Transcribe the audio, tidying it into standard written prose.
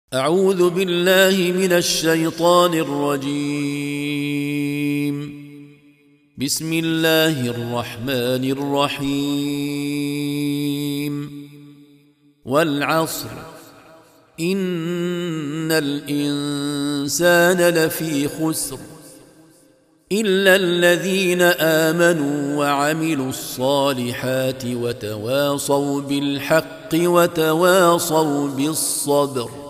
أعوذ بالله من الشيطان الرجيم. بسم الله الرحمن الرحيم. والعصر إن الإنسان لفي خسر إلا الذين آمنوا وعملوا الصالحات وتواصوا بالحق وتواصوا بالصبر.